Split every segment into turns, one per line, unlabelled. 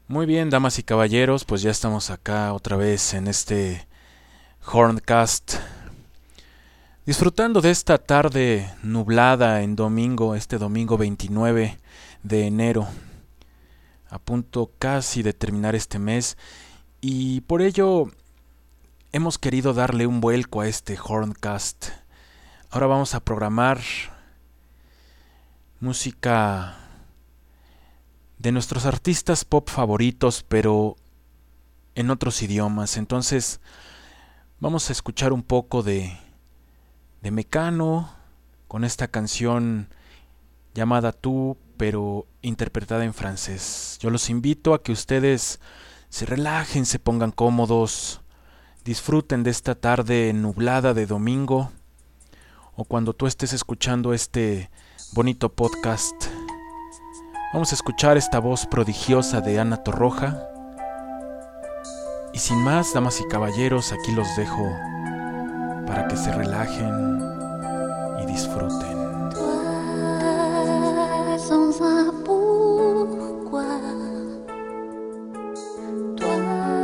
Muy bien, damas y caballeros, pues ya estamos acá otra vez en este Horncast, disfrutando de esta tarde nublada en domingo, este domingo 29 de enero, a punto casi de terminar este mes, y por ello hemos querido darle un vuelco a este Horncast. Ahora vamos a programar música de nuestros artistas pop favoritos, pero en otros idiomas. Entonces vamos a escuchar un poco de Mecano con esta canción llamada Tú, pero interpretada en francés. Yo los invito a que ustedes se relajen, se pongan cómodos, disfruten de esta tarde nublada de domingo, o cuando tú estés escuchando este bonito podcast. Vamos a escuchar esta voz prodigiosa de Ana Torroja. Y sin más, damas y caballeros, aquí los dejo para que se relajen y disfruten.
Toi, sans un pourquoi, toi,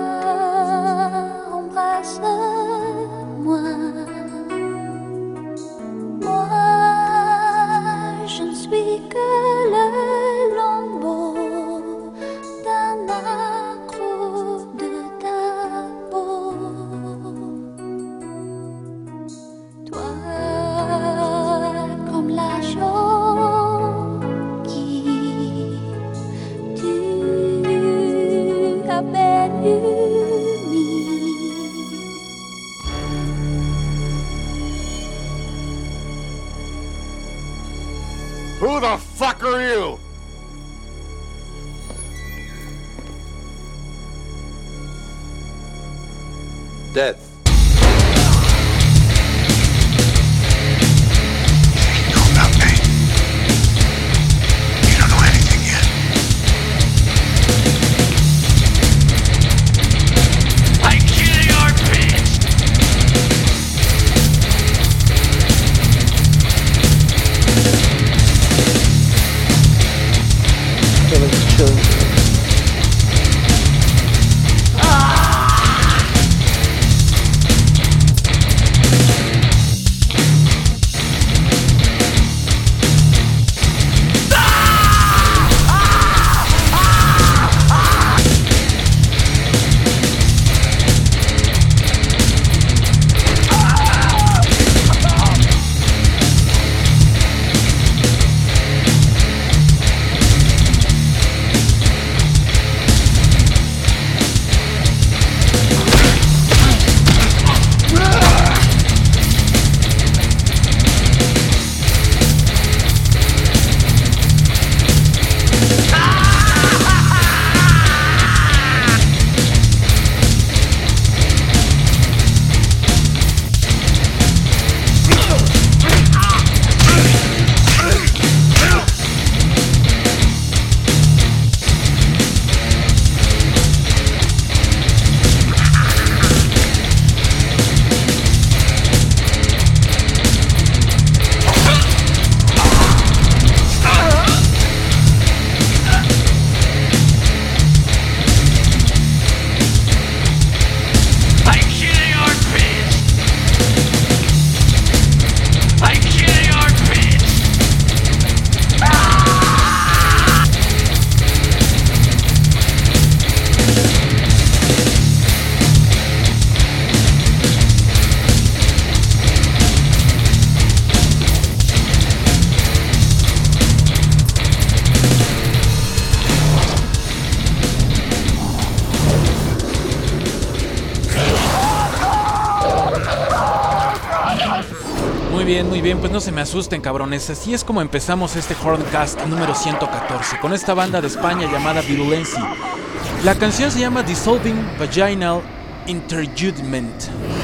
embrasse-moi. Moi, je ne suis que le lambeau d'un accro de ta peau. Toi, comme la jonquille, tu as belle humide.
Who the fuck are you? Death.
You know about me. You don't know anything yet. I kill your bitch!
Muy bien, pues no se me asusten, cabrones. Así es como empezamos este Horncast número 114, con esta banda de España llamada Virulency. La canción se llama Dissolving Vaginal Interjudgment.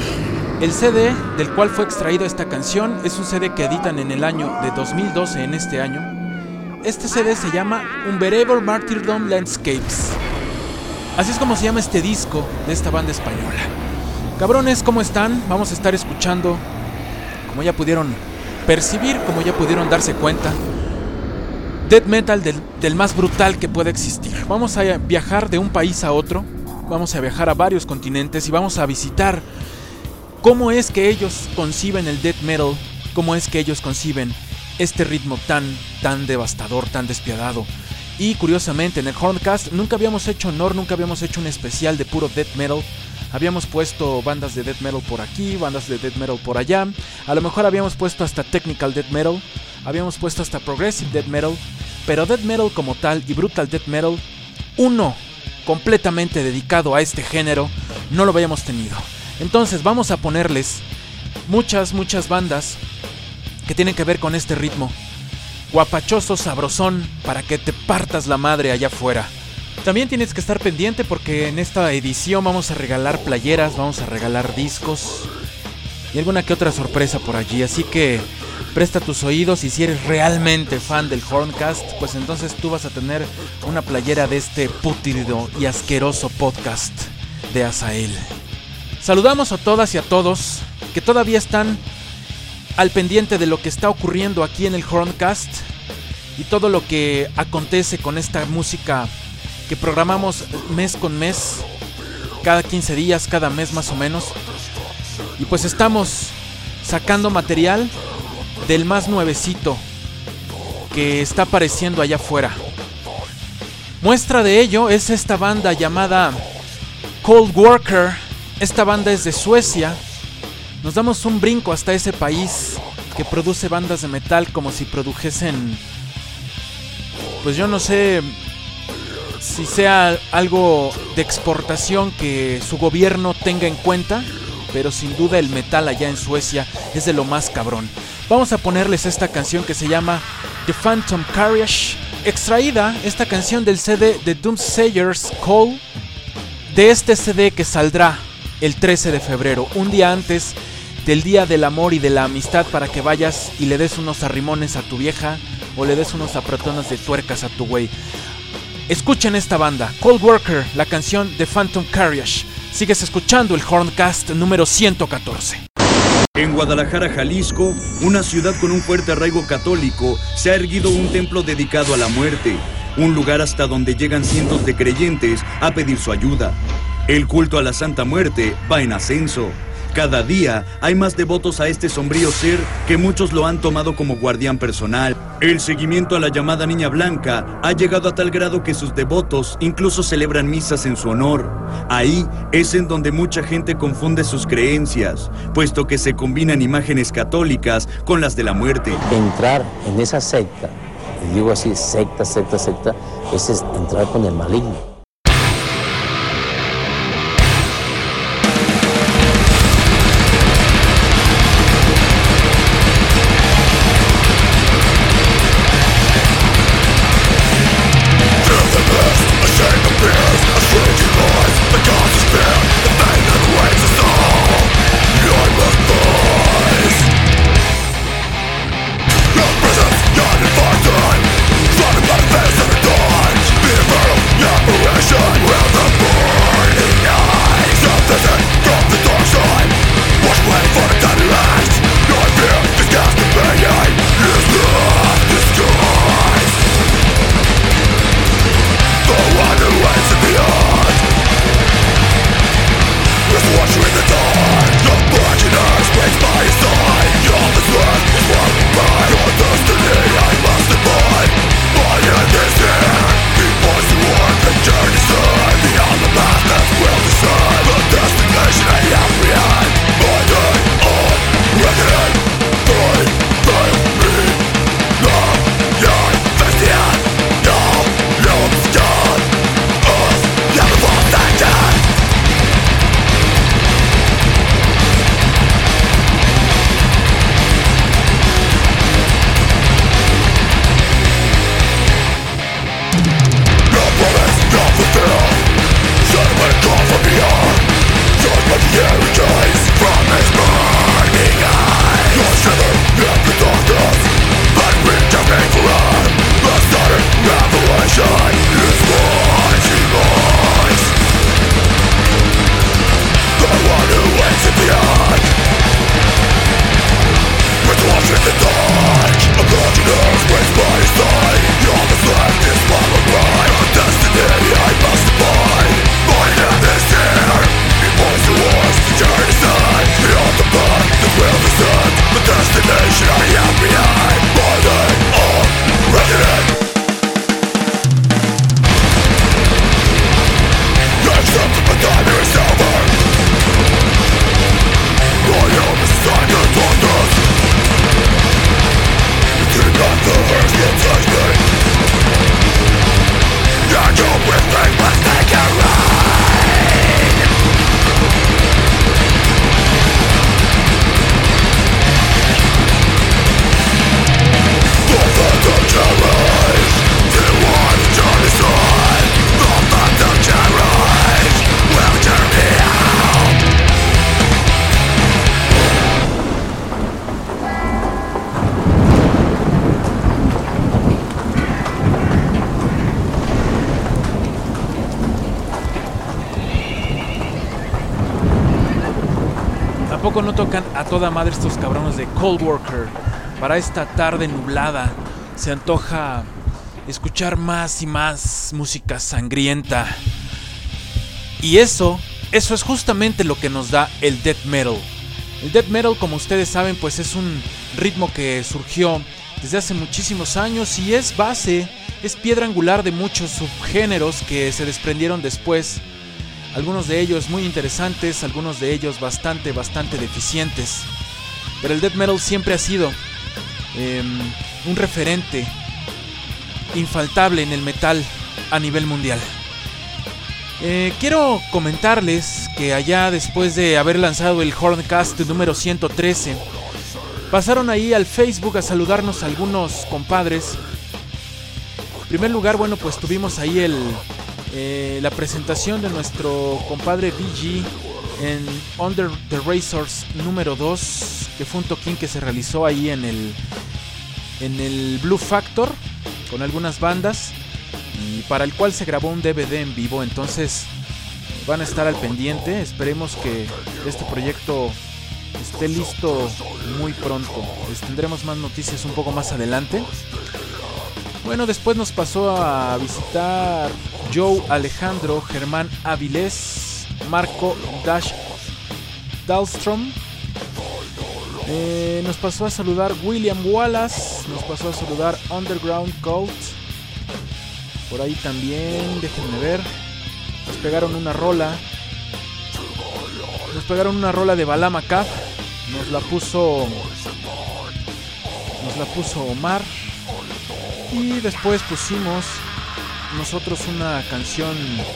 El CD del cual fue extraído esta canción es un CD que editan en el año de 2012, en este año. Este CD se llama Unbearable Martyrdom Landscapes. Así es como se llama este disco de esta banda española. Cabrones, ¿cómo están? Vamos a estar escuchando, como ya pudieron percibir, como ya pudieron darse cuenta, death metal del más brutal que puede existir. Vamos a viajar de un país a otro, vamos a viajar a varios continentes y vamos a visitar cómo es que ellos conciben el death metal, cómo es que ellos conciben este ritmo tan devastador, tan despiadado. Y curiosamente en el Horncast nunca habíamos hecho un especial de puro death metal. Habíamos puesto bandas de death metal por aquí, bandas de death metal por allá. A lo mejor habíamos puesto hasta technical death metal, habíamos puesto hasta progressive death metal. Pero death metal como tal y brutal death metal, uno completamente dedicado a este género, no lo habíamos tenido. Entonces vamos a ponerles muchas bandas que tienen que ver con este ritmo guapachoso, sabrosón, para que te partas la madre allá afuera. También tienes que estar pendiente porque en esta edición vamos a regalar playeras, vamos a regalar discos y alguna que otra sorpresa por allí. Así que presta tus oídos y si eres realmente fan del Horncast, pues entonces tú vas a tener una playera de este pútrido y asqueroso podcast de Azael. Saludamos a todas y a todos que todavía están al pendiente de lo que está ocurriendo aquí en el Horncast y todo lo que acontece con esta música que programamos mes con mes, cada 15 días, cada mes más o menos. Y pues estamos sacando material del más nuevecito que está apareciendo allá afuera. Muestra de ello es esta banda llamada Cold Worker. Esta banda es de Suecia. Nos damos un brinco hasta ese país que produce bandas de metal como si produjesen, pues yo no sé si sea algo de exportación que su gobierno tenga en cuenta, pero sin duda el metal allá en Suecia es de lo más cabrón. Vamos a ponerles esta canción que se llama The Phantom Carriage, extraída esta canción del CD de Doomsayers Call, de este CD que saldrá el 13 de febrero, un día antes del Día del Amor y de la Amistad, para que vayas y le des unos arrimones a tu vieja o le des unos apretones de tuercas a tu güey. Escuchen esta banda, Cold Worker, la canción de Phantom Carriage. Sigues escuchando el Horncast número 114.
En Guadalajara, Jalisco, una ciudad con un fuerte arraigo católico, se ha erguido un templo dedicado a la muerte, un lugar hasta donde llegan cientos de creyentes a pedir su ayuda. El culto a la Santa Muerte va en ascenso. Cada día hay más devotos a este sombrío ser que muchos lo han tomado como guardián personal. El seguimiento a la llamada Niña Blanca ha llegado a tal grado que sus devotos incluso celebran misas en su honor. Ahí es en donde mucha gente confunde sus creencias, puesto que se combinan imágenes católicas con las de la muerte.
Entrar en esa secta, y digo así, secta, ese es entrar con el maligno.
Your presence, your invited, running by the face of the dawn. Be a mortal, your
poco no tocan a toda madre estos cabrones de Cold Worker? Para esta tarde nublada se antoja escuchar más y más música sangrienta. Y eso es justamente lo que nos da el death metal. El death metal, como ustedes saben, pues es un ritmo que surgió desde hace muchísimos años y es piedra angular de muchos subgéneros que se desprendieron después. Algunos de ellos muy interesantes, algunos de ellos bastante deficientes. Pero el death metal siempre ha sido un referente infaltable en el metal a nivel mundial. Quiero comentarles que allá después de haber lanzado el Horncast número 113, pasaron ahí al Facebook a saludarnos algunos compadres. En primer lugar, bueno, pues tuvimos ahí la presentación de nuestro compadre BG en Under the Razors número 2, que fue un toquín que se realizó ahí en el Blue Factor con algunas bandas y para el cual se grabó un DVD en vivo. Entonces van a estar al pendiente. Esperemos que este proyecto esté listo muy pronto. Les tendremos más noticias un poco más adelante. Bueno, después nos pasó a visitar Joe Alejandro, Germán Avilés, Marco Dahlstrom. Nos pasó a saludar William Wallace, nos pasó a saludar Underground Cult. Por ahí también, déjenme ver. Nos pegaron una rola de Balama Caf. Nos la puso Omar. Y después pusimos nosotros una canción.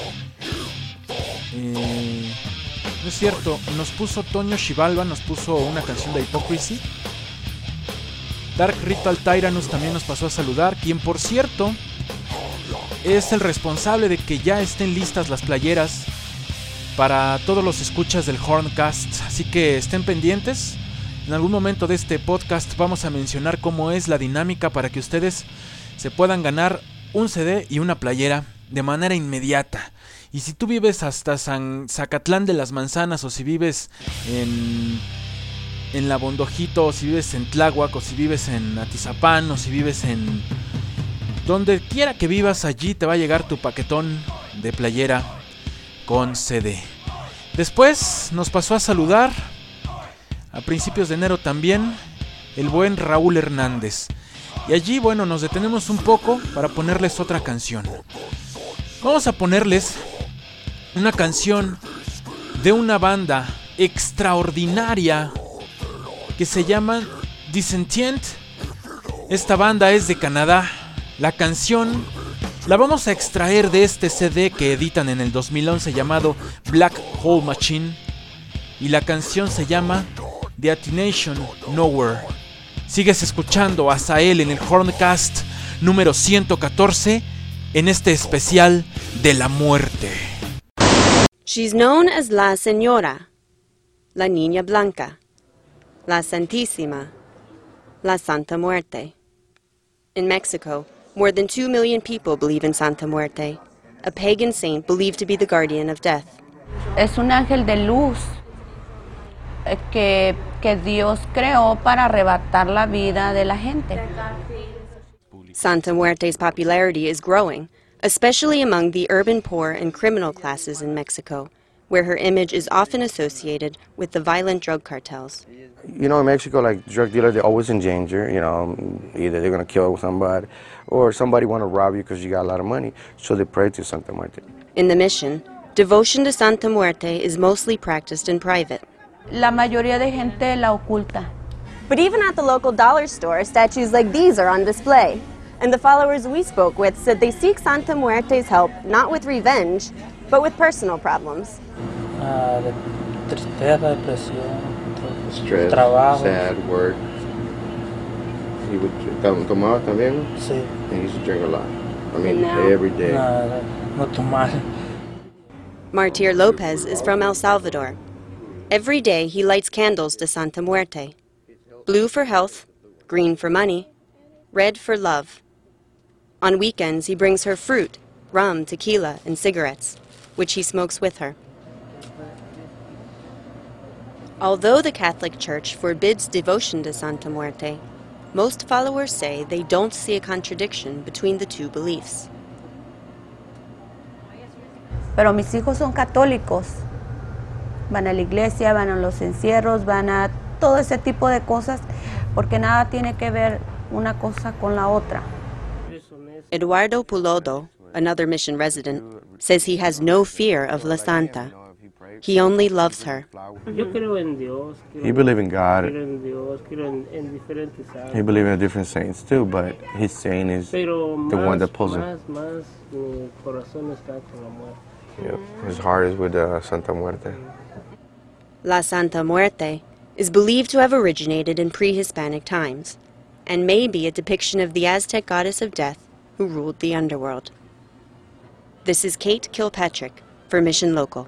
No es cierto, nos puso Toño Xibalba, nos puso una canción de Hypocrisy. Dark Ritual Tyrannus también nos pasó a saludar, quien por cierto es el responsable de que ya estén listas las playeras para todos los escuchas del Horncast. Así que estén pendientes. En algún momento de este podcast vamos a mencionar cómo es la dinámica para que ustedes se puedan ganar un CD y una playera de manera inmediata. Y si tú vives hasta Zacatlán de las Manzanas, o si vives en La Bondojito, o si vives en Tláhuac, o si vives en Atizapán, o si vives en donde quiera que vivas, allí te va a llegar tu paquetón de playera con CD. Después nos pasó a saludar a principios de enero también el buen Raúl Hernández. Y allí, bueno, nos detenemos un poco para ponerles otra canción. Vamos a ponerles una canción de una banda extraordinaria que se llama Dissentient. Esta banda es de Canadá. La canción la vamos a extraer de este CD que editan en el 2011 llamado Black Hole Machine. Y la canción se llama The Attention Nowhere. Sigues escuchando a Azael en el Horncast número 114 en este especial de la muerte.
She's known as La Señora, La Niña Blanca, La Santísima, La Santa Muerte. In Mexico, more than 2 million people believe in Santa Muerte, a pagan saint believed to be the guardian of death.
Es un ángel de luz que Dios creó para arrebatar la vida de la gente.
Santa Muerte's popularity is growing, especially among the urban poor and criminal classes in Mexico, where her image is often associated with the violent drug cartels.
You know, in Mexico, like drug dealers, they're always in danger. You know, either they're going to kill somebody or somebody want to rob you because you got a lot of money. So they pray to Santa Muerte.
In the mission, devotion to Santa Muerte is mostly practiced in private.
La mayoría de gente la oculta.
But even at the local dollar store, statues like these are on display. And the followers we spoke with said they seek Santa Muerte's help not with revenge, but with personal problems.
Tristeza, depresión,
Stress,
trabajo.
sad, work. He would tomar también.
Sí.
And he used to drink a lot. I mean,
And now?
every day.
No tomar.
Martir Lopez is from El Salvador. Every day he lights candles to Santa Muerte. Blue for health, green for money, red for love. On weekends he brings her fruit, rum, tequila, and cigarettes, which he smokes with her. Although the Catholic Church forbids devotion to Santa Muerte, most followers say they don't see a contradiction between the two beliefs.
Pero mis hijos son católicos. Van a la iglesia, van a los encierros, van a todo ese tipo de cosas, porque nada tiene que ver una cosa con la otra.
Eduardo Pulodo, another mission resident, says he has no fear of La Santa. He only loves her.
Yo creo en Dios.
He believes in God.
Creo en Dios, creo en diferentes
He believes in different saints too, but his saint is
Pero
the one that
más,
pulls him.
más, mi corazón está con la muerte.
Yep. His heart is with Santa Muerte.
La Santa Muerte is believed to have originated in pre-Hispanic times, and may be a depiction of the Aztec goddess of death who ruled the underworld. This is Kate Kilpatrick for Mission Local.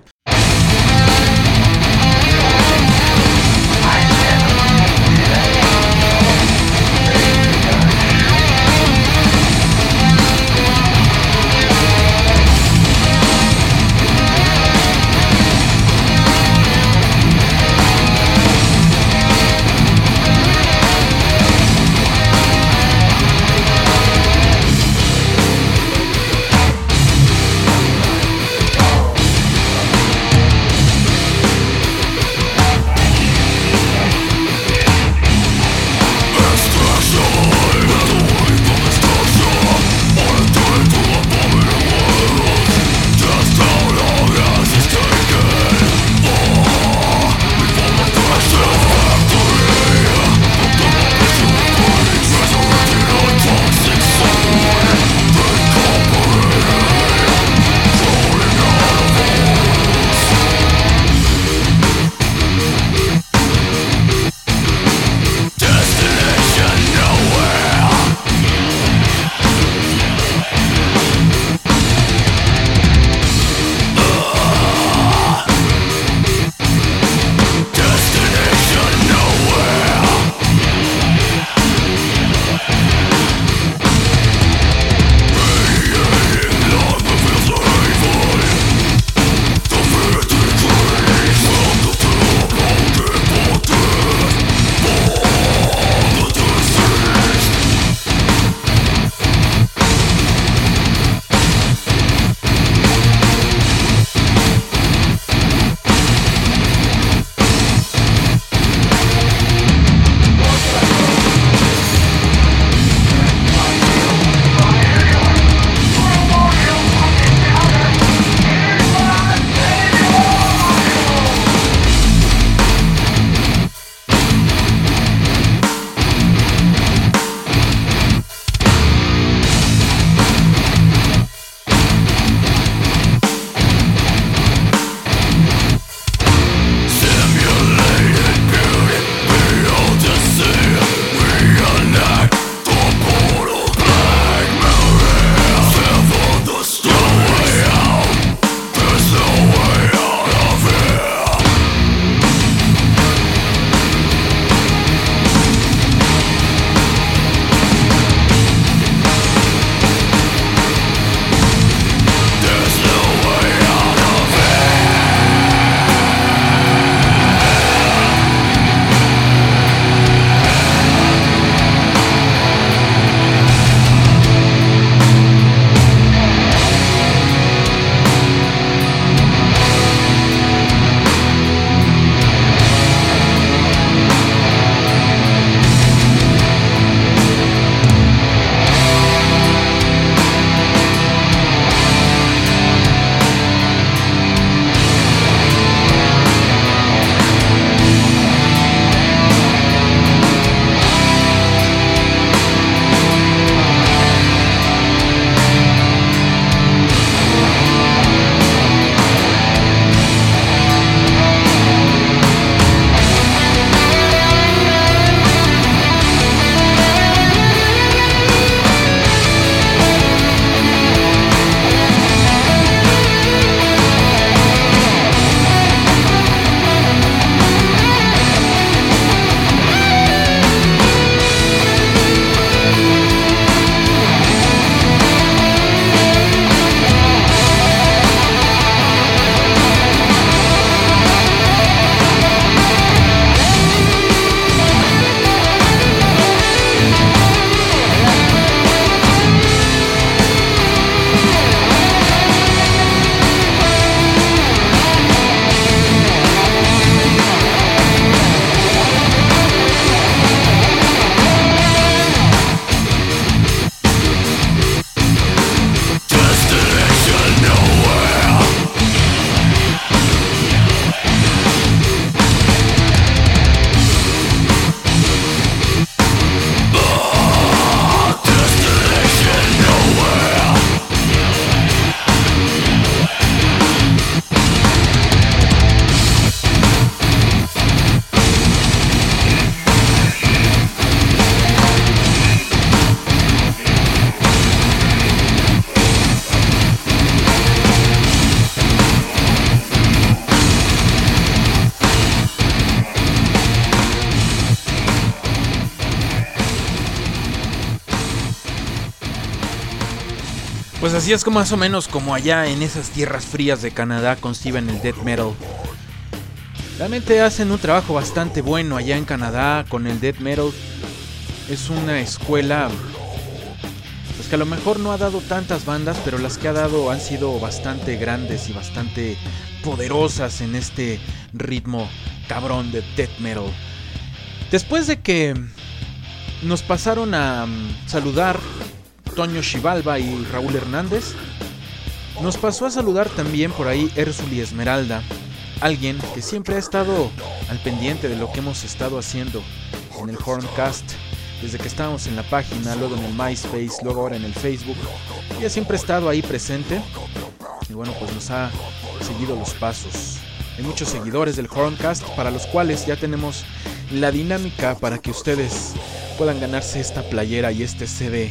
Pues así es como más o menos como allá en esas tierras frías de Canadá conciben el death metal. Realmente hacen un trabajo bastante bueno allá en Canadá con el death metal. Es una escuela pues que a lo mejor no ha dado tantas bandas, pero las que ha dado han sido bastante grandes y bastante poderosas en este ritmo cabrón de death metal. Después de que nos pasaron a saludar Toño Xibalba y Raúl Hernández, nos pasó a saludar también por ahí Érsuli Esmeralda, alguien que siempre ha estado al pendiente de lo que hemos estado haciendo en el Horncast, desde que estábamos en la página, luego en el MySpace, luego ahora en el Facebook. Ella siempre ha estado ahí presente y bueno, pues nos ha seguido los pasos. Hay muchos seguidores del Horncast para los cuales ya tenemos la dinámica para que ustedes puedan ganarse esta playera y este CD.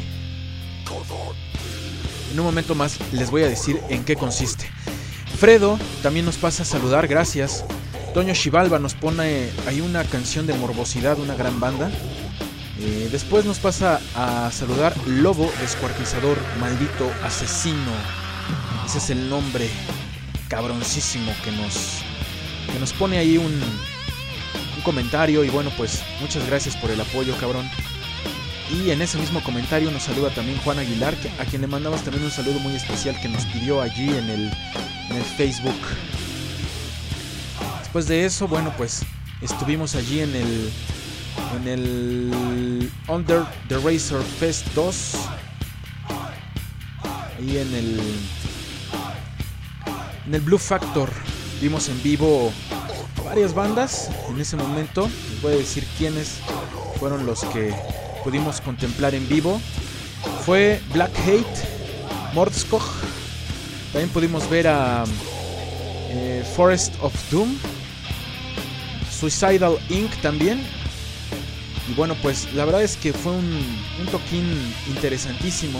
En un momento más les voy a decir en qué consiste. Fredo también nos pasa a saludar, gracias. Toño Xibalba nos pone ahí una canción de Morbosidad, una gran banda. Después nos pasa a saludar Lobo Descuartizador, maldito asesino. Ese es el nombre cabroncísimo que nos pone ahí un comentario. Y bueno, pues muchas gracias por el apoyo, cabrón. Y en ese mismo comentario nos saluda también Juan Aguilar, a quien le mandamos también un saludo muy especial que nos pidió allí en el Facebook. Después de eso, bueno, pues estuvimos allí en el Under the Razor Fest 2. Ahí en el Blue Factor vimos en vivo varias bandas. En ese momento les voy a decir quiénes fueron los que pudimos contemplar en vivo. Fue Black Hate, Mordskog. También pudimos ver a Forest of Doom, Suicidal Inc. también. Y bueno, pues la verdad es que fue un toquín interesantísimo.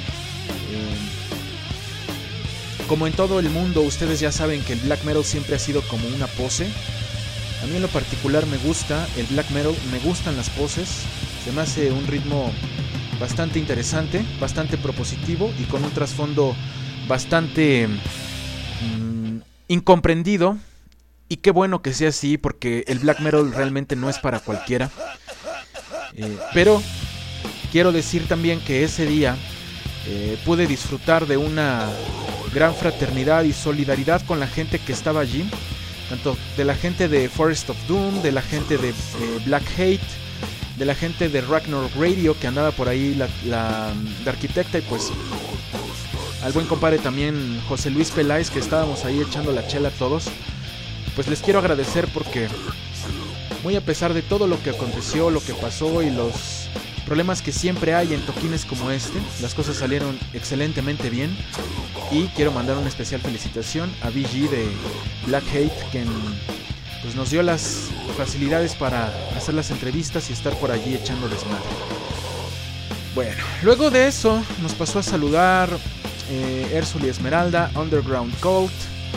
Como en todo el mundo, ustedes ya saben que el black metal siempre ha sido como una pose. A mí en lo particular me gusta el black metal, me gustan las poses. Se me hace un ritmo bastante interesante, bastante propositivo y con un trasfondo bastante incomprendido. Y qué bueno que sea así, porque el black metal realmente no es para cualquiera. Pero quiero decir también que ese día pude disfrutar de una gran fraternidad y solidaridad con la gente que estaba allí. Tanto de la gente de Forest of Doom, de la gente de Black Hate, de la gente de Ragnarok Radio que andaba por ahí, la arquitecta, y pues al buen compadre también José Luis Peláez, que estábamos ahí echando la chela todos. Pues les quiero agradecer porque muy a pesar de todo lo que aconteció, lo que pasó y los problemas que siempre hay en toquines como este, las cosas salieron excelentemente bien. Y quiero mandar una especial felicitación a BG de Black Hate, quien pues nos dio las facilidades para hacer las entrevistas y estar por allí echando desmadre. Bueno, luego de eso nos pasó a saludar Érsuli Esmeralda, Underground Cult,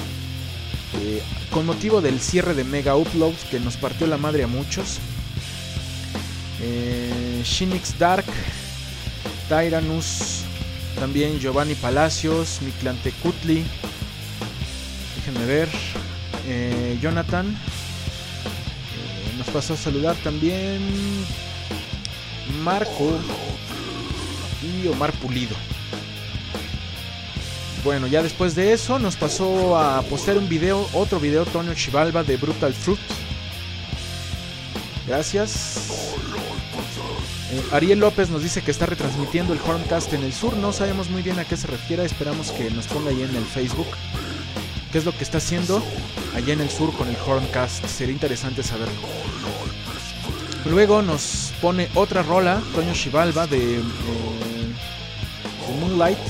con motivo del cierre de Mega Uploads que nos partió la madre a muchos. Shinix Dark, Tyrannus, también Giovanni Palacios, Mictlantecutli, déjenme ver, Jonathan, nos pasó a saludar también Marco y Omar Pulido. Bueno, ya después de eso nos pasó a postear un video, otro video, Toño Xibalba de Brutal Fruit. Gracias. Ariel López nos dice que está retransmitiendo el Horncast en el sur. No sabemos muy bien a qué se refiere. Esperamos que nos ponga ahí en el Facebook qué es lo que está haciendo allá en el sur con el Horncast. Sería interesante saberlo. Luego nos pone otra rola, Toño Xibalba de Moonlight.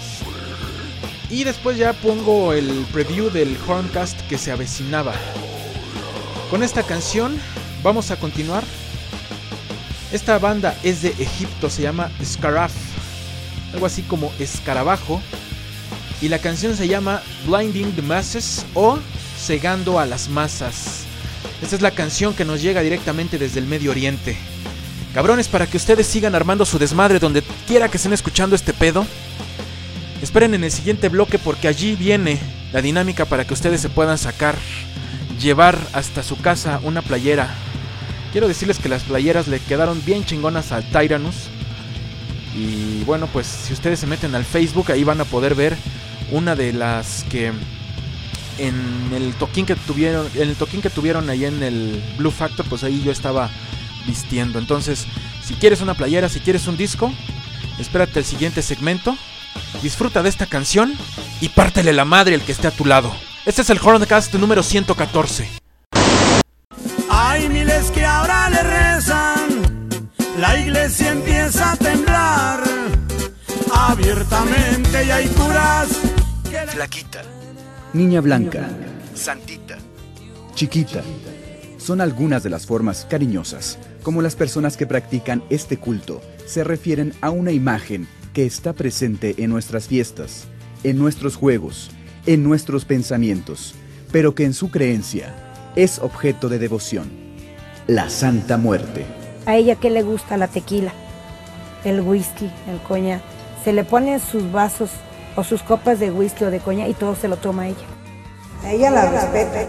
Y después ya pongo el preview del Horncast que se avecinaba. Con esta canción vamos a continuar. Esta banda es de Egipto, se llama Scaraf, algo así como escarabajo. Y la canción se llama Blinding the Masses o Cegando a las Masas. Esta es la canción que nos llega directamente desde el Medio Oriente. Cabrones, para que ustedes sigan armando su desmadre donde quiera que estén escuchando este pedo. Esperen en el siguiente bloque porque allí viene la dinámica para que ustedes se puedan llevar hasta su casa una playera. Quiero decirles que las playeras le quedaron bien chingonas al Tyrannus. Y bueno, pues si ustedes se meten al Facebook, ahí van a poder ver una de las que en el toquín que tuvieron ahí en el Blue Factor, pues ahí yo estaba vistiendo. Entonces, si quieres una playera, si quieres un disco, espérate al siguiente segmento, disfruta de esta canción y pártele la madre al que esté a tu lado. Este es el Horncast número 114.
Hay miles que ahora le rezan, la iglesia empieza a temblar abiertamente y hay curas que...
Flaquita,
niña blanca,
santita,
chiquita, son algunas de las formas cariñosas como las personas que practican este culto se refieren a una imagen que está presente en nuestras fiestas, en nuestros juegos, en nuestros pensamientos, pero que en su creencia es objeto de devoción: la Santa Muerte.
A ella, ¿qué le gusta? La tequila, el whisky, el coñac. Se le ponen sus vasos o sus copas de whisky o de coñac y todo se lo toma ella. A ella la respeta.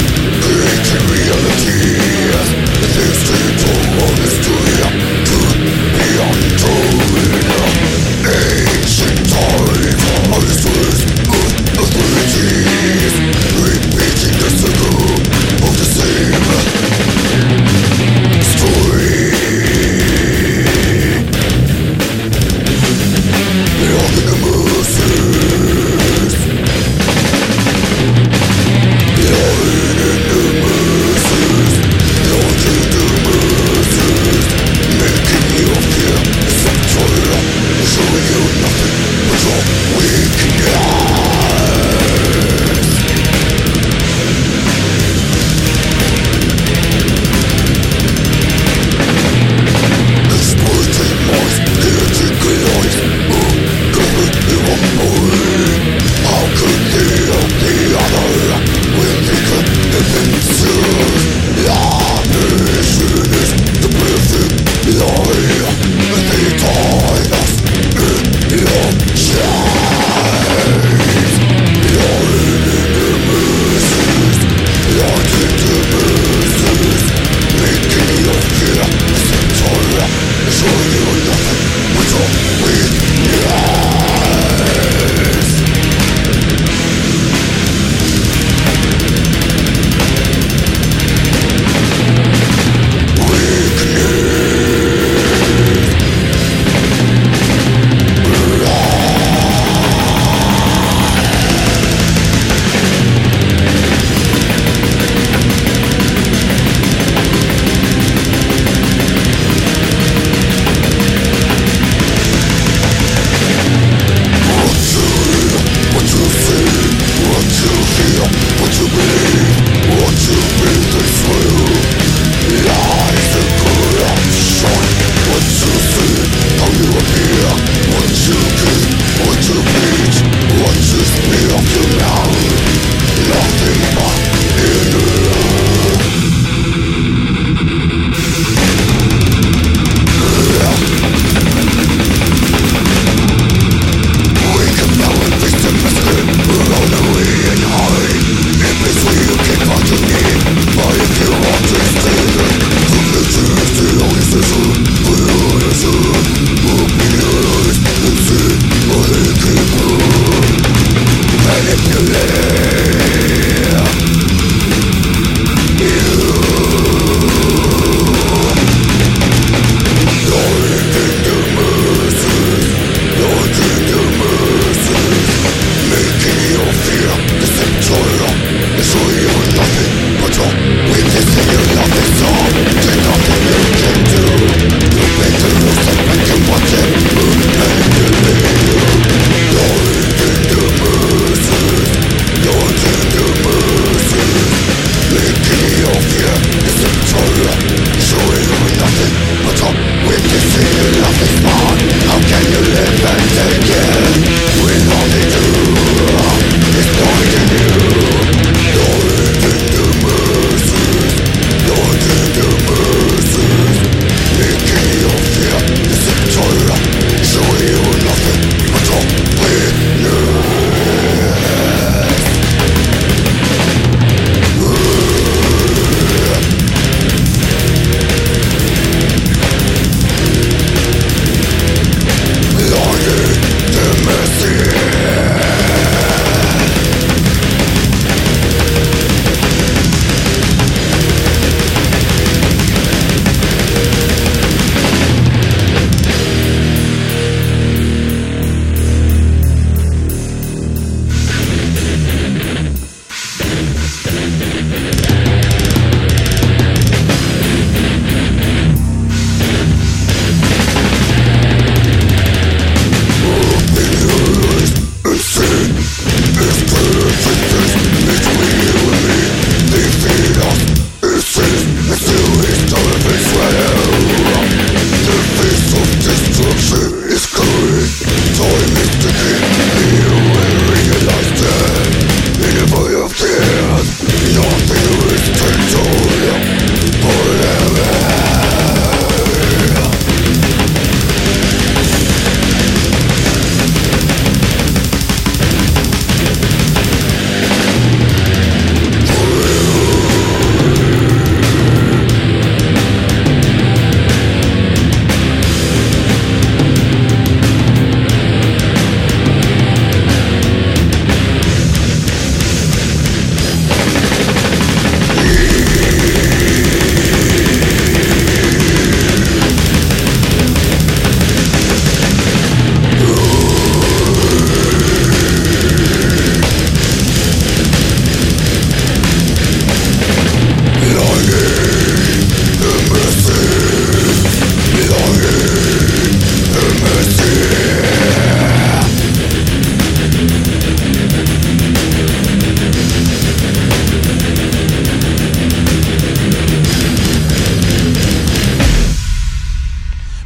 Reality, this people on this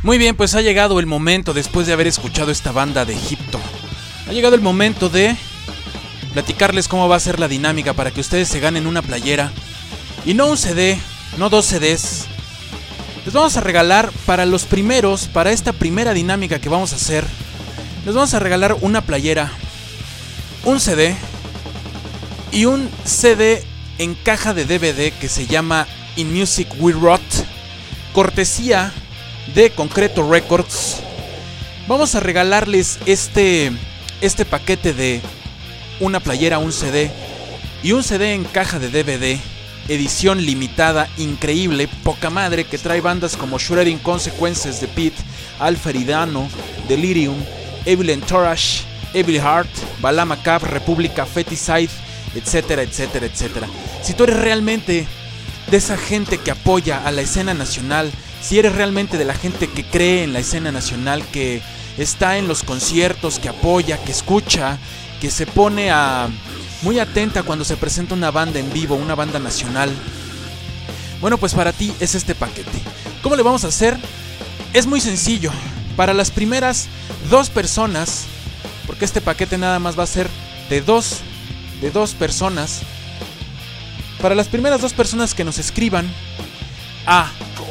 Muy bien, pues ha llegado el momento, después de haber escuchado esta banda de Egipto, ha llegado el momento de platicarles cómo va a ser la dinámica para que ustedes se ganen una playera. Y no un CD, no 2 CDs. Les vamos a regalar para los primeros, para esta primera dinámica que vamos a hacer, les vamos a regalar una playera, un CD y un CD en caja de DVD que se llama In Music We Rot, cortesía de Concreto Records. Vamos a regalarles este paquete de una playera, un CD y un CD en caja de DVD, edición limitada, increíble, poca madre, que trae bandas como Shredding Consequences de Pete, Alpha Eridano, Delirium, Evil Entourage, Evil Heart, Bala Macabre, República, Feticide, etcétera, etcétera, etcétera. Si tú eres realmente de esa gente que apoya a la escena nacional, si eres realmente de la gente que cree en la escena nacional, que está en los conciertos, que apoya, que escucha, que se pone muy atenta cuando se presenta una banda en vivo, una banda nacional, bueno, pues para ti es este paquete. ¿Cómo le vamos a hacer? Es muy sencillo. Para las primeras 2 personas, porque este paquete nada más va a ser de dos personas, para las primeras 2 personas que nos escriban a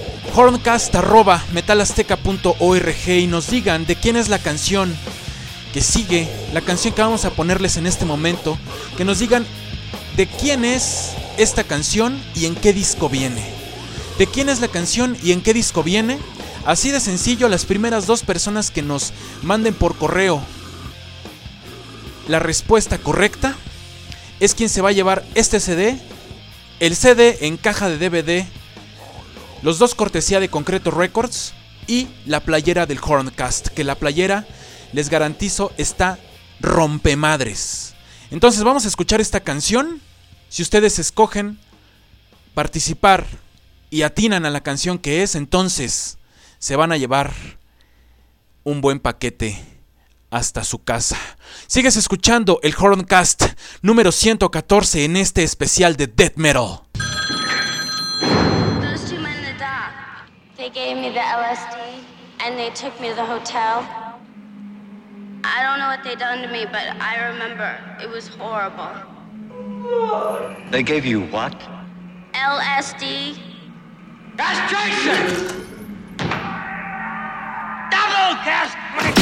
horncast@metalazteca.org y nos digan de quién es la canción que sigue, la canción que vamos a ponerles en este momento, que nos digan de quién es esta canción y en qué disco viene. De quién es la canción y en qué disco viene. Así de sencillo, las primeras 2 personas que nos manden por correo la respuesta correcta es quien se va a llevar este CD, el CD en caja de DVD, los 2 cortesía de Concreto Records y la playera del Horncast, que la playera, les garantizo, está rompemadres. Entonces vamos a escuchar esta canción. Si ustedes escogen participar y atinan a la canción que es, entonces se van a llevar un buen paquete hasta su casa. Sigues escuchando el Horncast número 114 en este especial de Death Metal.
Those 2 men in the dock, they gave me the LSD and they took me to the hotel. I don't know what they done to me, but I remember it was horrible.
They gave you what?
LSD.
Castration! Double castration!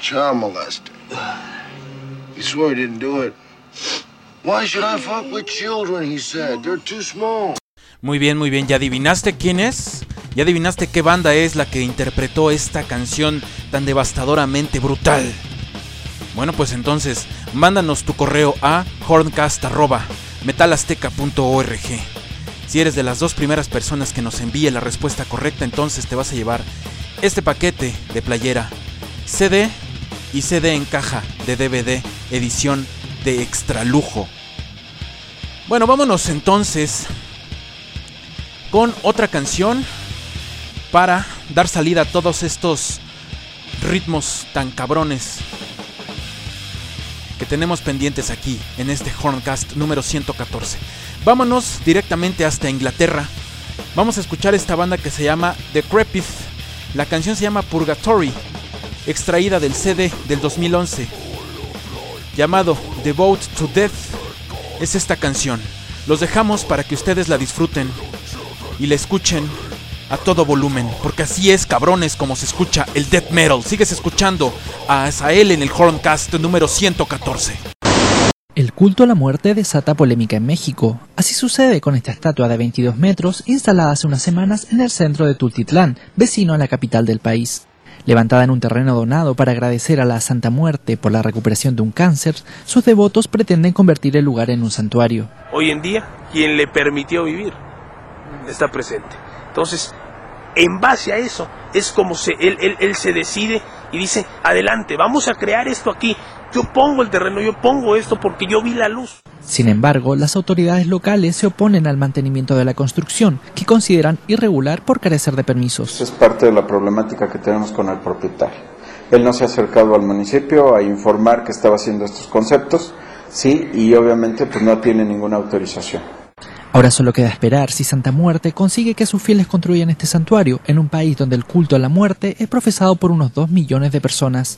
child molester. He swore he didn't do it. Why should I fuck with children, he said. They're too small.
Muy bien, ¿ya adivinaste quién es? ¿Ya adivinaste qué banda es la que interpretó esta canción tan devastadoramente brutal? Bueno, pues entonces, mándanos tu correo a horncast@metalazteca.org. Si eres de las 2 primeras personas que nos envíe la respuesta correcta, entonces te vas a llevar este paquete de playera, CD y CD en caja de DVD, edición de extra lujo. Bueno, vámonos entonces con otra canción para dar salida a todos estos ritmos tan cabrones que tenemos pendientes aquí en este Horncast número 114. Vámonos directamente hasta Inglaterra. Vamos a escuchar esta banda que se llama Decrepit. La canción se llama Purgatory, extraída del CD del 2011 llamado Devote to Death. Es esta canción. Los dejamos para que ustedes la disfruten y la escuchen a todo volumen, porque así es, cabrones, como se escucha el death metal. Sigues escuchando a Azael en el Horncast número 114.
El culto a la muerte desata polémica en México. Así sucede con esta estatua de 22 metros instalada hace unas semanas en el centro de Tultitlán, vecino a la capital del país. Levantada en un terreno donado para agradecer a la Santa Muerte por la recuperación de un cáncer, sus devotos pretenden convertir el lugar en un santuario.
Hoy en día, quien le permitió vivir está presente. Entonces, en base a eso, es como él se decide y dice, adelante, vamos a crear esto aquí. Yo pongo el terreno, yo pongo esto porque yo vi la luz.
Sin embargo, las autoridades locales se oponen al mantenimiento de la construcción, que consideran irregular por carecer de permisos.
Es parte de la problemática que tenemos con el propietario. Él no se ha acercado al municipio a informar que estaba haciendo estos conceptos, sí, y obviamente pues no tiene ninguna autorización.
Ahora solo queda esperar si Santa Muerte consigue que sus fieles construyan este santuario en un país donde el culto a la muerte es profesado por unos 2 millones de personas.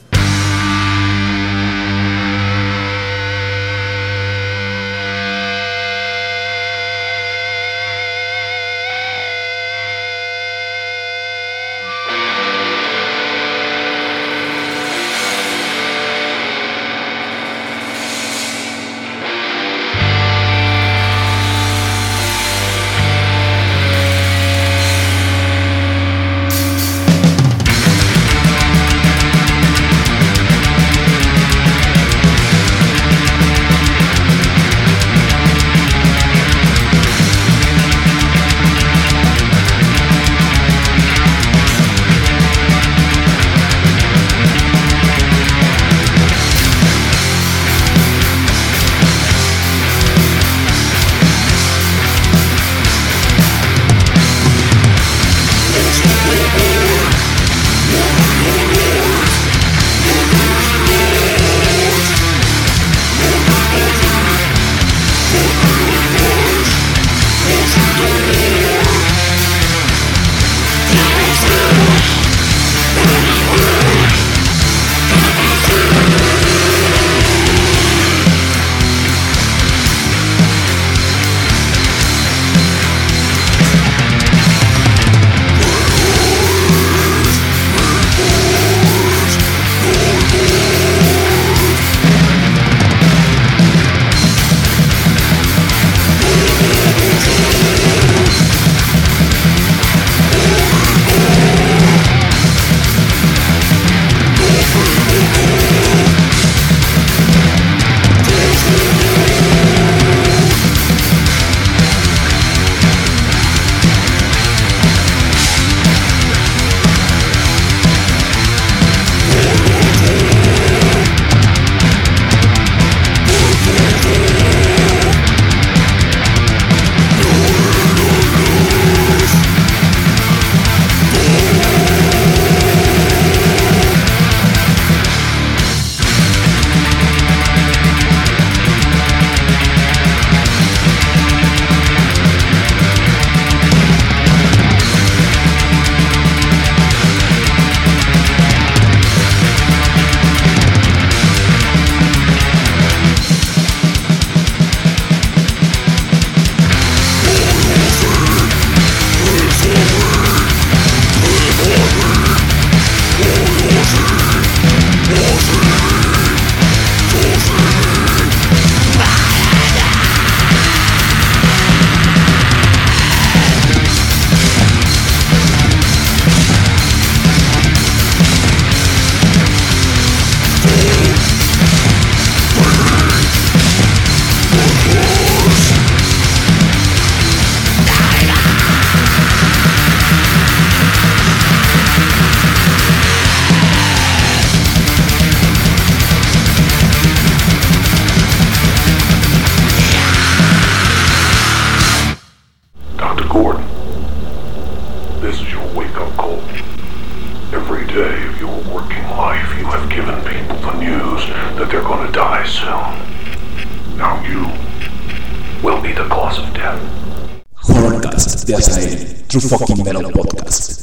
This is your wake-up call. Every day of your working life, you have given people the news that they're going to die soon. Now you will be the cause of death.
Horrorcast de Azael, True Fucking Metal Podcast.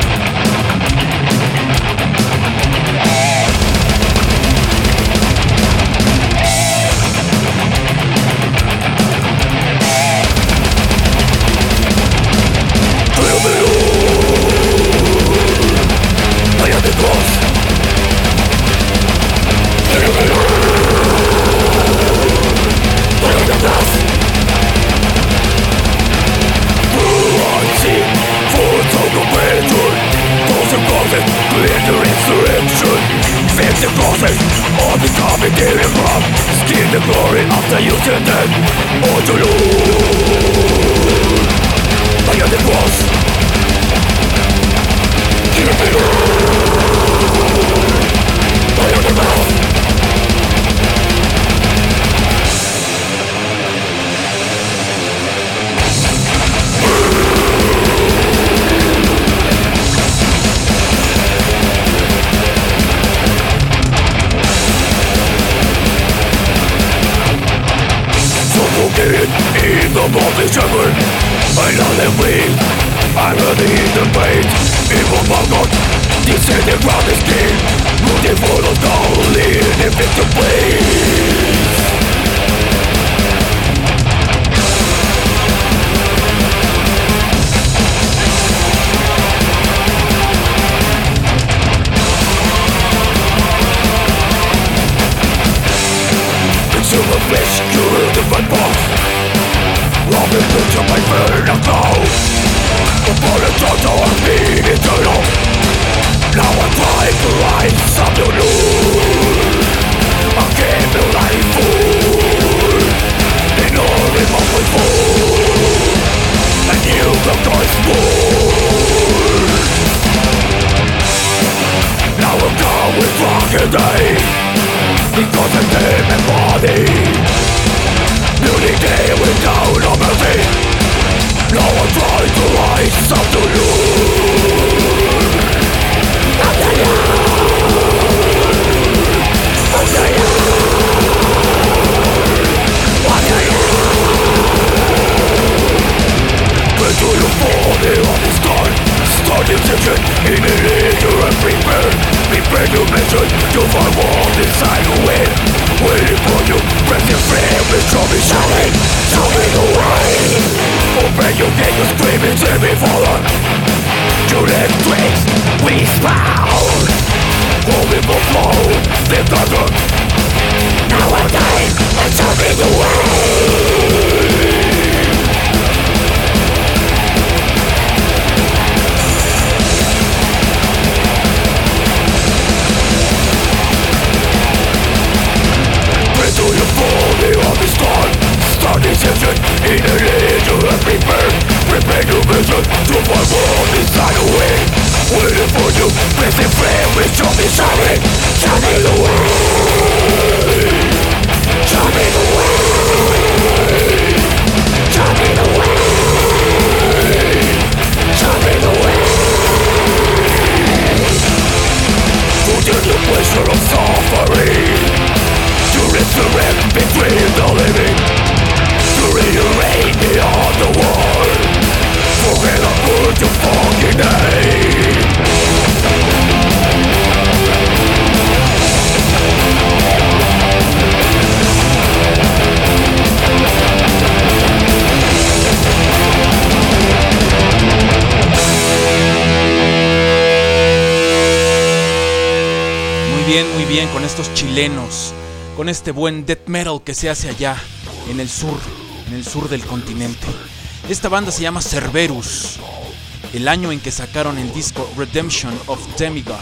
Con estos chilenos, con este buen death metal que se hace allá en el sur del continente. Esta banda se llama Cerberus. El año en que sacaron el disco Redemption of Demigod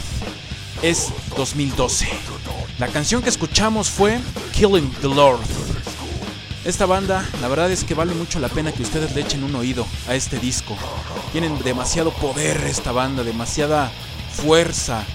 es 2012. La canción que escuchamos fue Killing the Lord. Esta banda, la verdad es que vale mucho la pena que ustedes le echen un oído a este disco. Tienen demasiado poder esta banda, demasiada fuerza.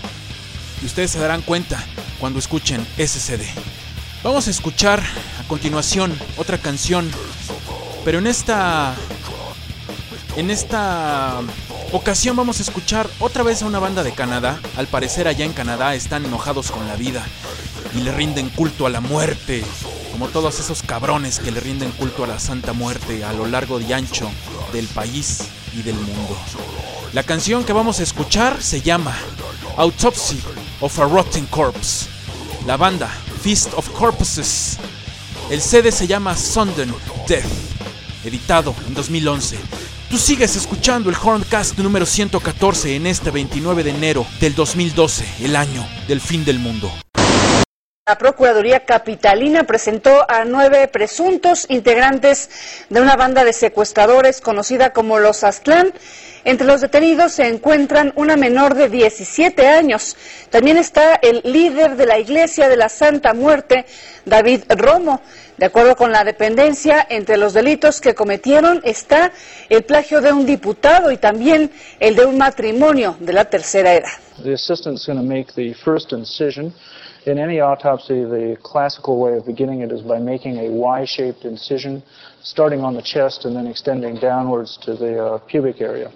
Y ustedes se darán cuenta cuando escuchen ese CD. Vamos a escuchar a continuación otra canción, pero en esta ocasión vamos a escuchar otra vez a una banda de Canadá. Al parecer allá en Canadá están enojados con la vida y le rinden culto a la muerte, como todos esos cabrones que le rinden culto a la Santa Muerte a lo largo y ancho del país y del mundo. La canción que vamos a escuchar se llama Autopsy of a Rotten Corpse. La banda Feast of Corpses. El CD se llama Sudden Death, editado en 2011. Tú sigues escuchando el Horncast número 114 en este 29 de enero del 2012, el año del fin del mundo.
La Procuraduría Capitalina presentó a 9 presuntos integrantes de una banda de secuestradores conocida como los Aztlán. Entre los detenidos se encuentran una menor de 17 años. También está el líder de la Iglesia de la Santa Muerte, David Romo. De acuerdo con la dependencia, entre los delitos que cometieron está el plagio de un diputado y también el de un matrimonio de la tercera edad.
The assistant's going to make the first incision. In any autopsy, the classical way of beginning it is by making a Y-shaped incision, starting on the chest and then extending downwards to the pubic area.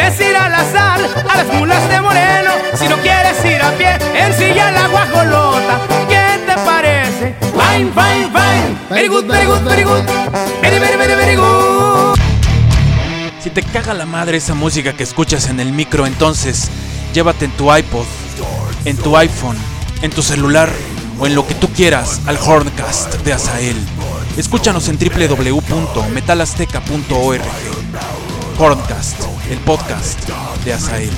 quieres ir a la sal, a las mulas de Moreno, si no quieres ir a pie, ensilla la guajolota. ¿Qué te parece? Fine, fine, fine. Very good, very good, very good. Very, very, very, very good.
Si te caga la madre esa música que escuchas en el micro, entonces llévate en tu iPod, en tu iPhone, en tu celular o en lo que tú quieras al Horncast de Azael. Escúchanos en www.metalazteca.org. Horncast, el podcast de Azael.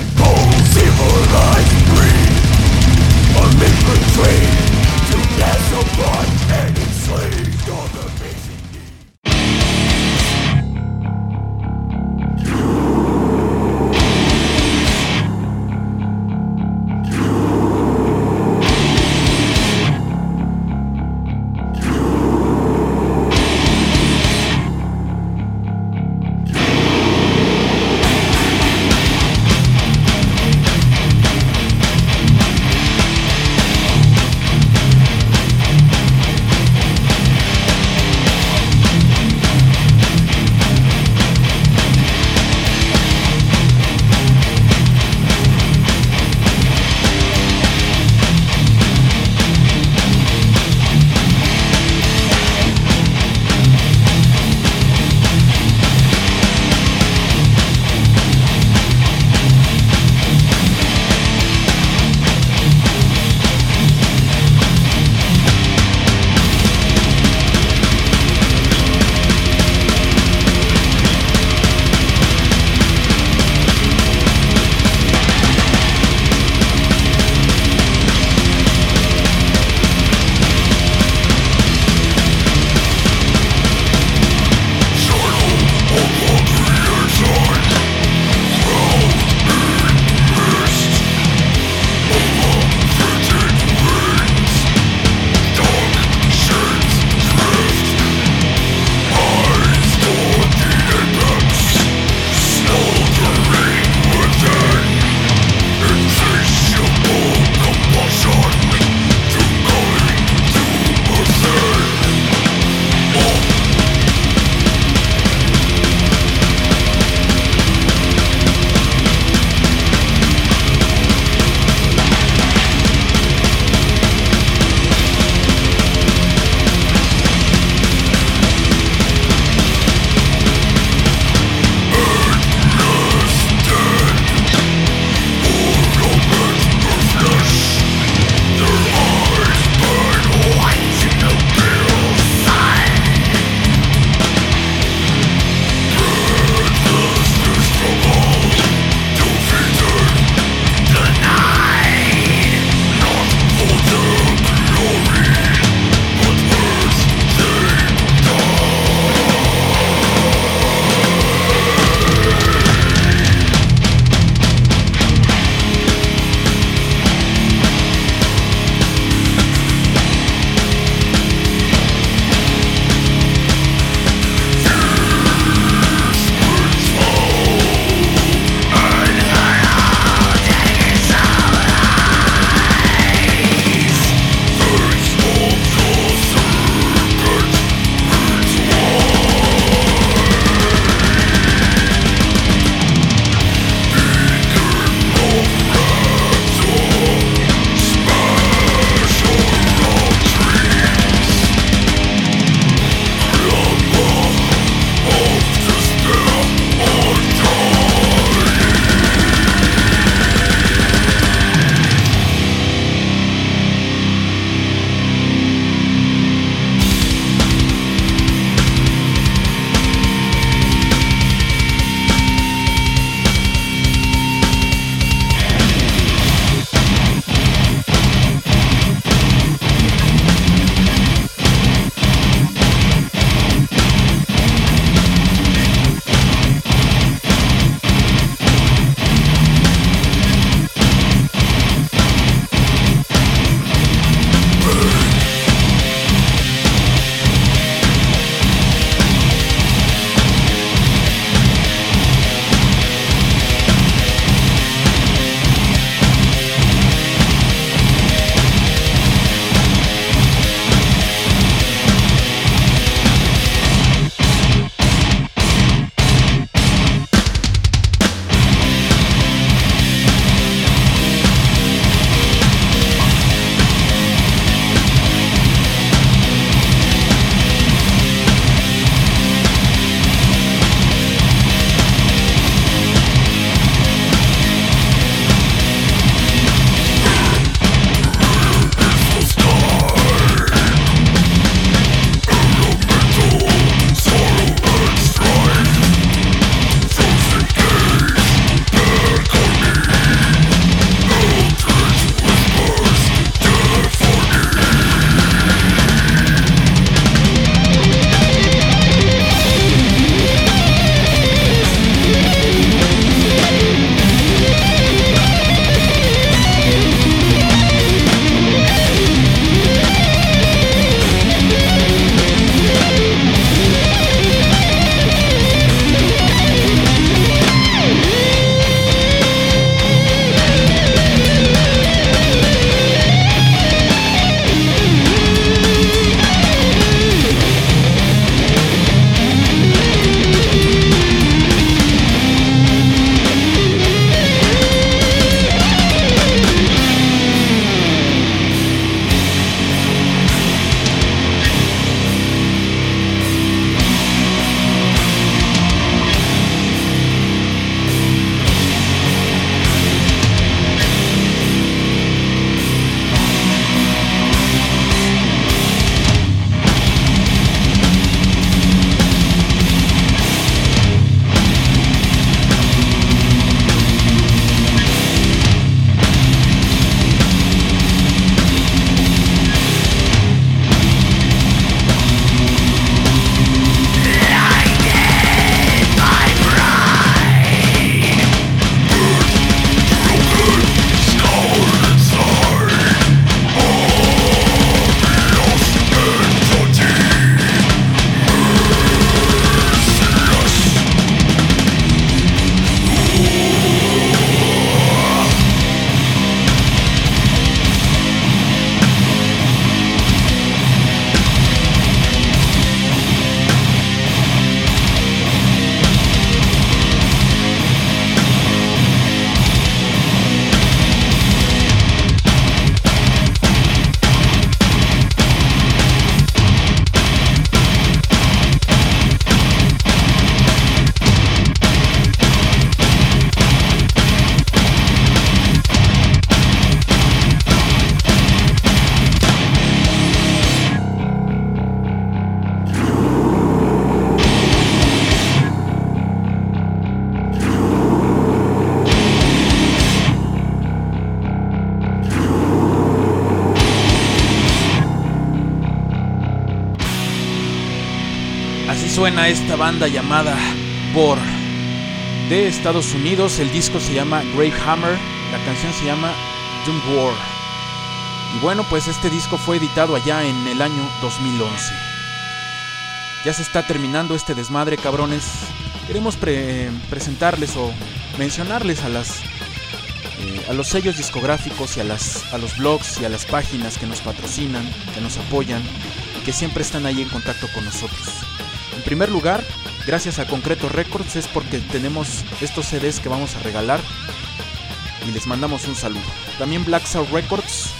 suena esta banda llamada Bore de Estados Unidos. El disco se llama Gravehammer, la canción se llama Doom War. Y bueno, pues este disco fue editado allá en el año 2011. Ya se está terminando este desmadre, cabrones. Queremos presentarles o mencionarles a los sellos discográficos y a los blogs y a las páginas que nos patrocinan, que nos apoyan y que siempre están ahí en contacto con nosotros. En primer lugar, gracias a Concreto Records es porque tenemos estos CDs que vamos a regalar y les mandamos un saludo. También Black Soul Records,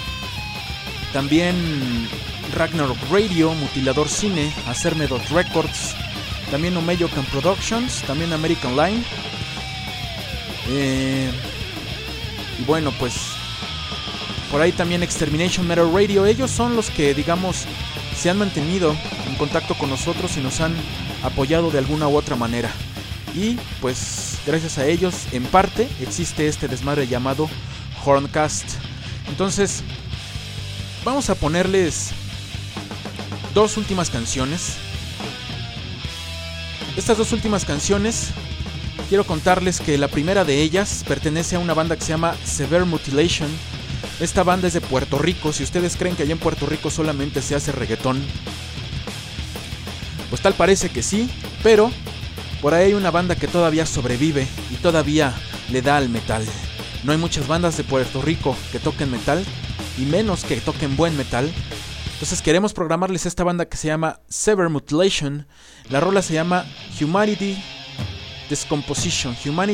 también Ragnarok Radio, Mutilador Cine, Hacerme Records, también Omeyokan Productions, también American Line. Y bueno, pues por ahí también Extermination Metal Radio. Ellos son los que, digamos, se han mantenido en contacto con nosotros y nos han apoyado de alguna u otra manera. Y pues gracias a ellos, en parte, existe este desmadre llamado Horncast. Entonces, vamos a ponerles dos últimas canciones. Estas dos últimas canciones, quiero contarles que la primera de ellas pertenece a una banda que se llama Severe Mutilation. Esta banda es de Puerto Rico. Si ustedes creen que allá en Puerto Rico solamente se hace reggaetón, pues tal parece que sí, pero por ahí hay una banda que todavía sobrevive y todavía le da al metal. No hay muchas bandas de Puerto Rico que toquen metal, y menos que toquen buen metal. Entonces queremos programarles esta banda que se llama Severe Mutilation. La rola se llama Humanity's Discomposition,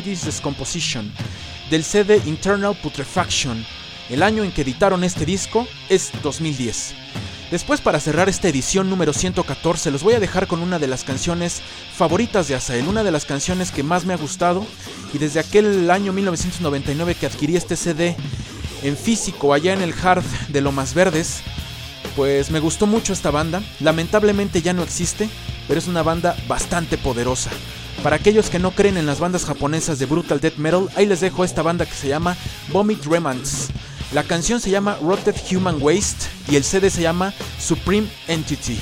del CD Internal Putrefaction. El año en que editaron este disco es 2010. Después, para cerrar esta edición número 114, los voy a dejar con una de las canciones favoritas de Azael, una de las canciones que más me ha gustado, y desde aquel año 1999 que adquirí este CD en físico allá en el Hard de Lomas Verdes, pues me gustó mucho esta banda. Lamentablemente ya no existe, pero es una banda bastante poderosa. Para aquellos que no creen en las bandas japonesas de Brutal Death Metal, ahí les dejo esta banda que se llama Vomit Remnants. La canción se llama Rotted Human Waste y el CD se llama Supreme Entity.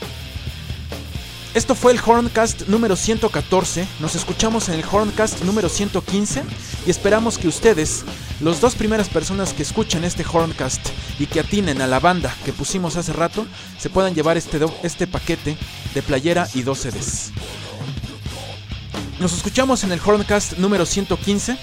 Esto fue el Horncast número 114. Nos escuchamos en el Horncast número 115 y esperamos que ustedes, las dos primeras personas que escuchen este Horncast y que atinen a la banda que pusimos hace rato, se puedan llevar este paquete de playera y 2 CDs. Nos escuchamos en el Horncast número 115.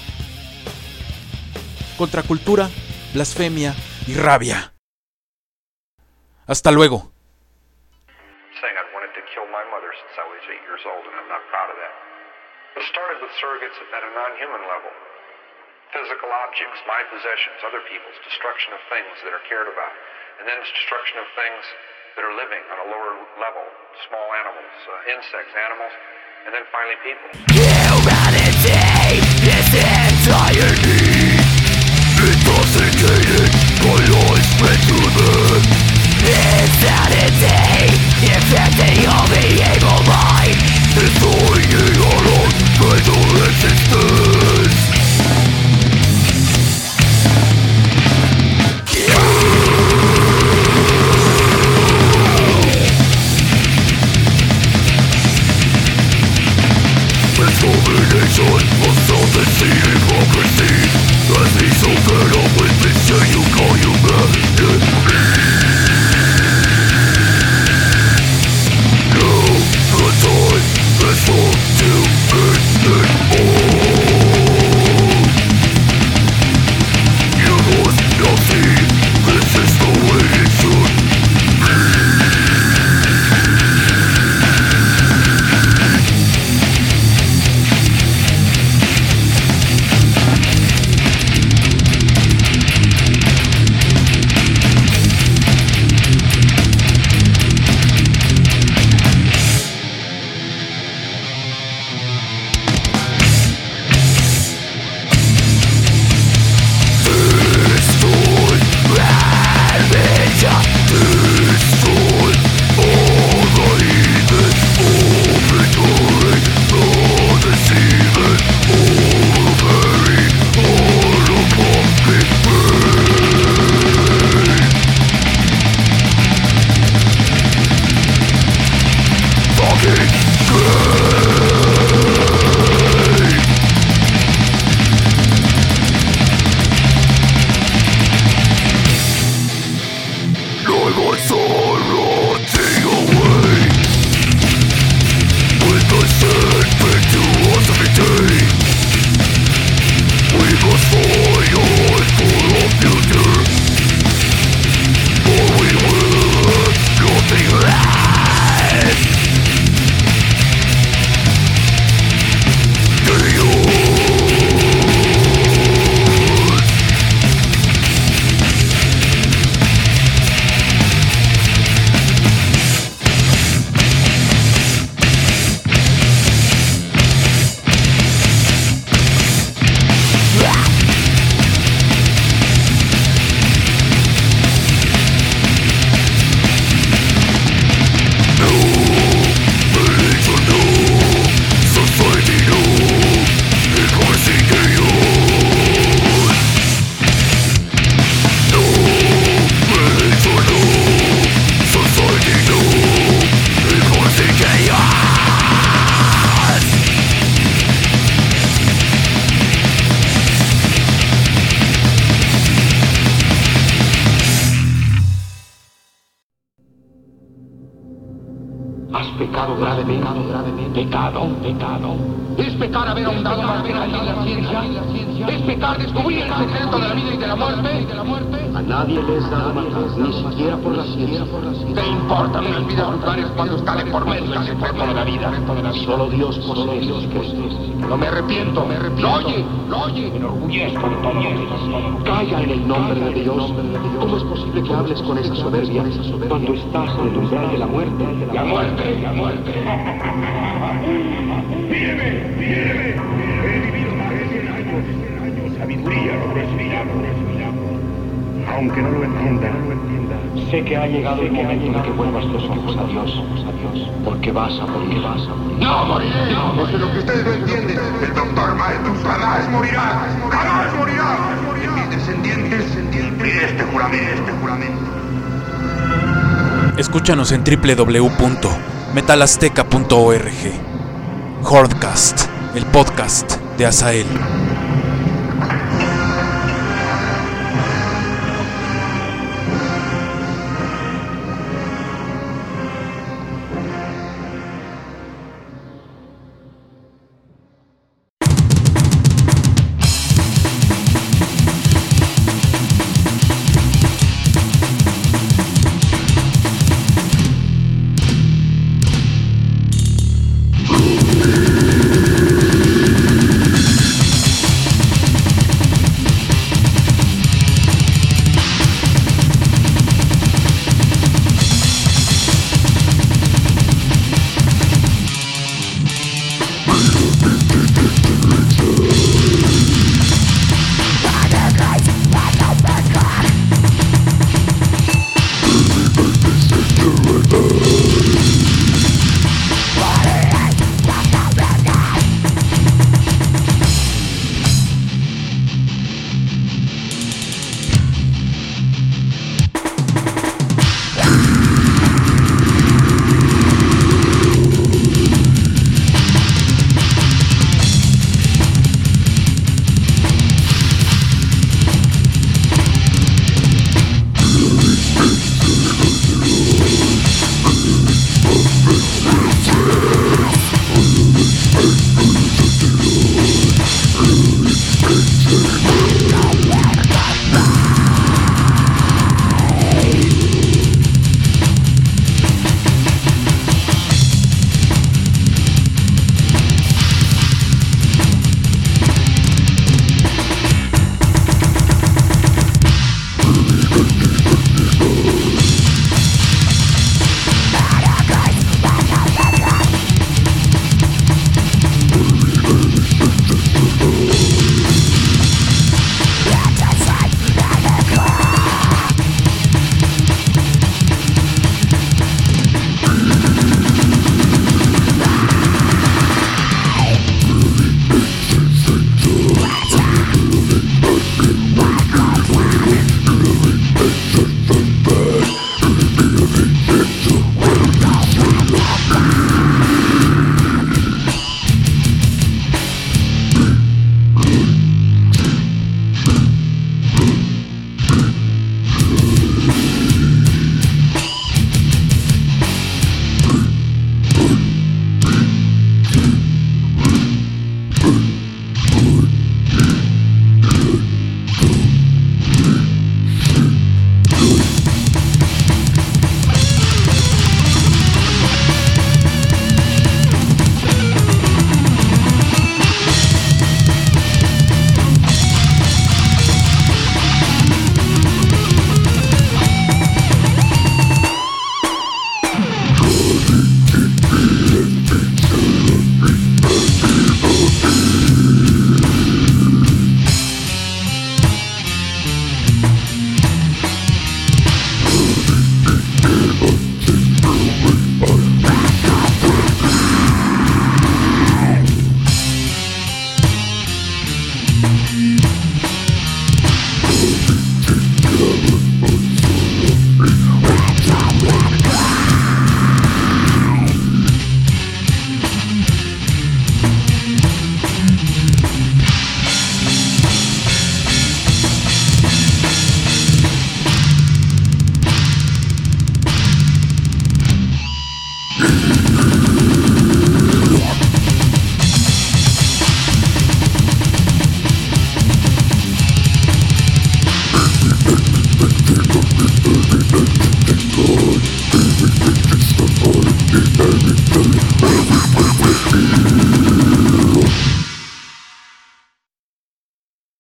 Contracultura, blasfemia y rabia. Hasta luego.
Saying I wanted to kill my mother since I was 8 years old, and I'm not proud of that. It started with surrogates at a non-human level. Physical objects, my possessions, other people's, destruction of things that are cared about, and then destruction of things that are living on a lower level, small animals, insects, animals, and then finally people.
Humanity is entirety, intoxicated by lies fed to them. Insanity, infecting all the evil mind, destroying our own mental existence. Extermination
pecado gravemente. Pecado. Es pecar haber ahondado más bien allí en la ciencia. Es pecar descubrir el secreto de la vida y de la muerte. A nadie le es dado matar, ni siquiera por la ciencia. ¿Qué importan las vidas vulgares cuando está de por medio el secreto de la vida? Solo Dios posee ese secreto. No me arrepiento. Lo oye. Me enorgullezco de todo. Calla en el nombre de Dios. ¿Cómo es posible que hables con esa soberbia cuando estás en el umbral de la muerte? La muerte.
Míreme. He vivido más de 100 años. Sabiduría no recibirá. Aunque no lo entienda, sé que ha llegado el momento de que vuelvas los ojos a Dios. Porque vas a morir.
¡No moriré!
Eso es lo que ustedes no entienden. El doctor Maestro jamás morirá. Y mis descendientes cumpliré este juramento.
Escúchanos en www.metalazteca.org. Hordcast, el podcast de Asael.